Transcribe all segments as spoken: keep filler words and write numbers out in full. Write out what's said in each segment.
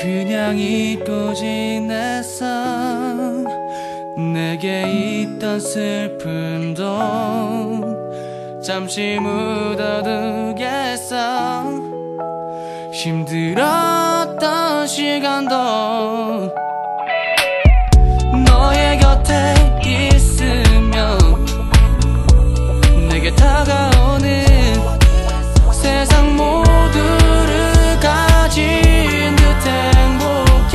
그냥 잊고 지냈어. 내게 있던 슬픔도 잠시 묻어두겠어. 힘들었던 시간도 너의 곁에 있으면 내게 다가오는 세상 모두를 가진 듯 행복해.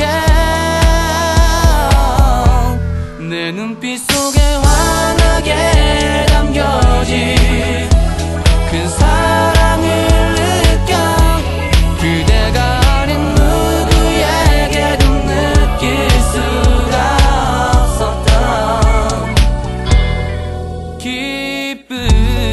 내 눈빛 속에 환하게 담겨진 큰 사랑을 느껴. 그대가 아닌 누구에게도 느낄 수가 없었던 기쁨.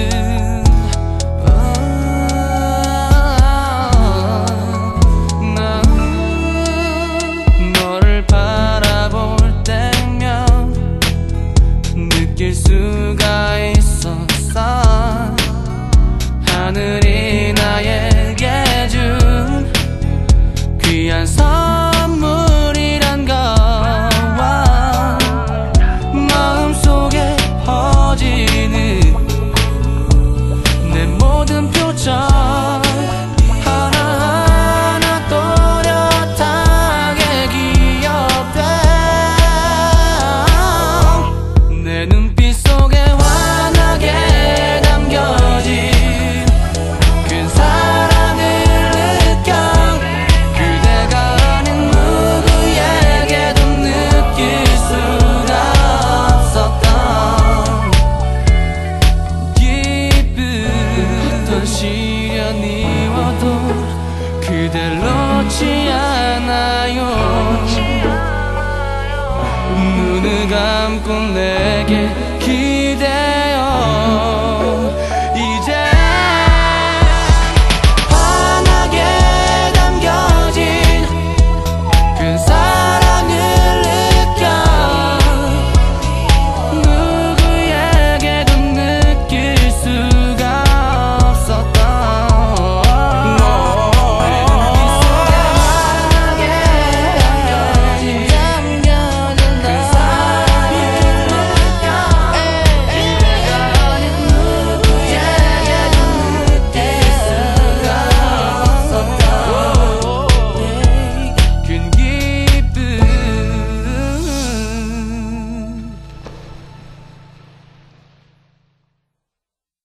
느낄 수가 있었어. 하늘이 나에게 준 귀한 선물이란 거와 마음속에 퍼지는 내 모든 표정 하나하나 또렷하게 기억돼. 내 눈빛 속에 환하게 담겨진 큰 사랑을 느껴. 그대가 아닌 누구에게도 느낄 수가 없었던 기쁨. 어떤 시련이 와도 그댈 놓지 않아요. 눈을 감고 내게